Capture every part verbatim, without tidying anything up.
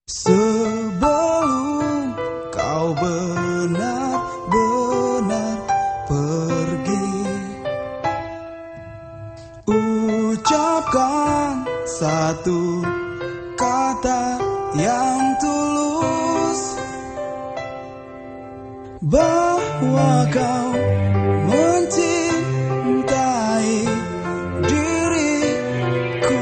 Sebelum kau benar-benar pergi, ucapkan satu kata yang tulus, bahwa kau mencintai diriku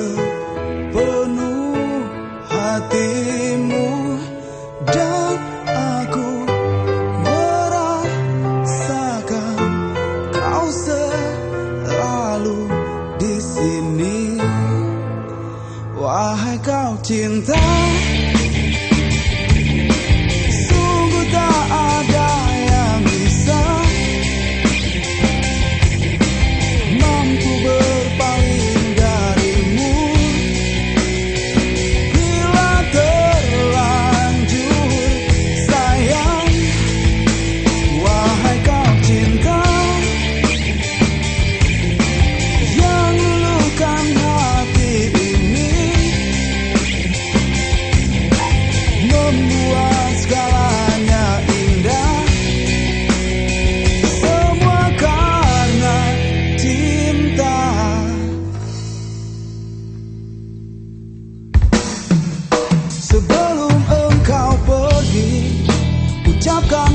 sepenuh hatimu, dan aku merasakan kau selalu di sini. Wahai kau cinta, sungguh tak ada yang bisa mampu berpaling darimu. Bila terlanjur sayang, wahai kau cinta, yang luluhkan hati ini, membuat segalanya indah, semua karena cinta. Sebelum engkau pergi, ucapkan